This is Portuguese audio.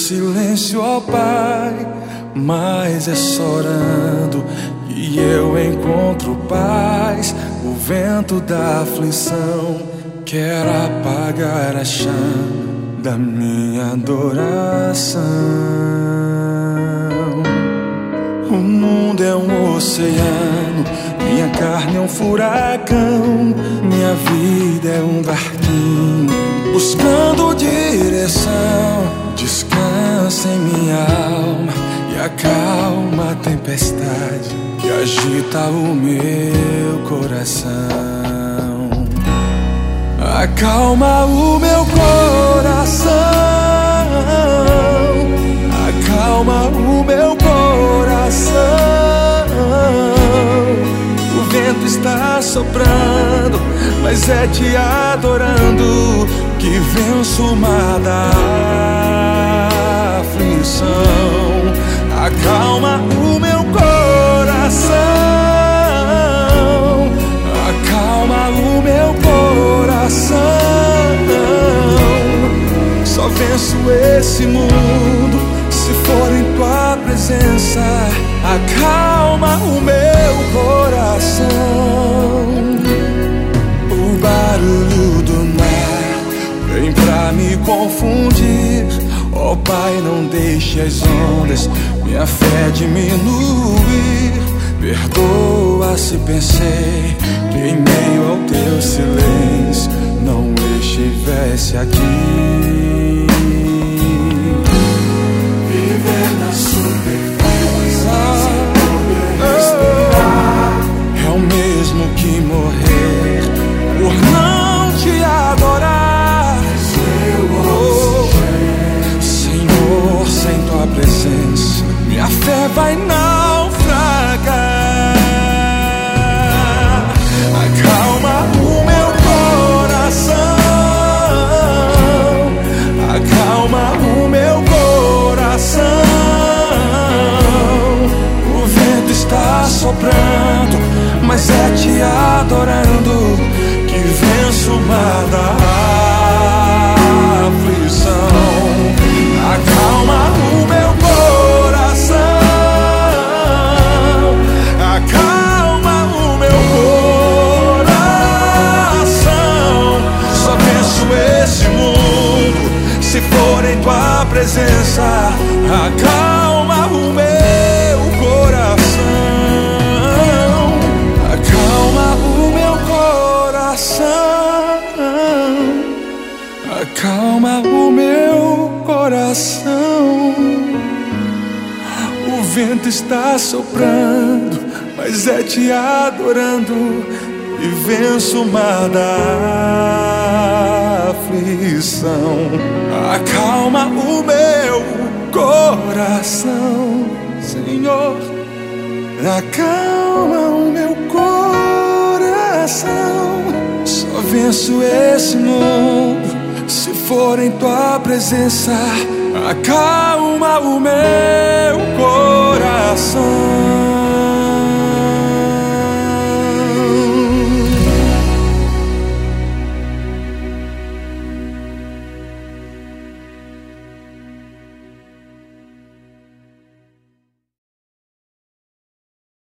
silêncio, ó Pai, mas é só orando que eu encontro paz. O vento da aflição quer apagar a chama da minha adoração. O mundo é um oceano, minha carne é um furacão, minha vida é um barquinho buscando direção. Descansa em minha alma e acalma a tempestade que agita o meu coração. Acalma o meu coração, acalma o meu coração. O vento está soprando, mas é te adorando que venço o mar da aflição. Acalma o meu coração, acalma o meu coração. Só venço esse mundo se for em tua presença. Acalma o meu coração. O barulho do mar vem pra me confundir. Ó Pai, não deixe as ondas minha fé diminuir. Perdoa se pensei que em meio ao teu silêncio não estivesse aqui. Viver na superfície sem poder respirar é o mesmo que morrer por não te adorar. Senhor, sem tua presença minha fé vai naufragar. Acalma o meu coração, acalma o meu coração. O vento está soprando, mas é te adorando que venço o mar da aflição. Acalma o meu coração, acalma o meu coração. Só venço esse mundo se for em tua presença. Acalma o meu coração, acalma o meu coração, acalma o meu coração. O vento está soprando, mas é te adorando e venço o mar da aflição. Acalma o meu coração, Senhor. Acalma o meu coração. Só venço esse mundo se for em tua presença. Acalma o meu coração.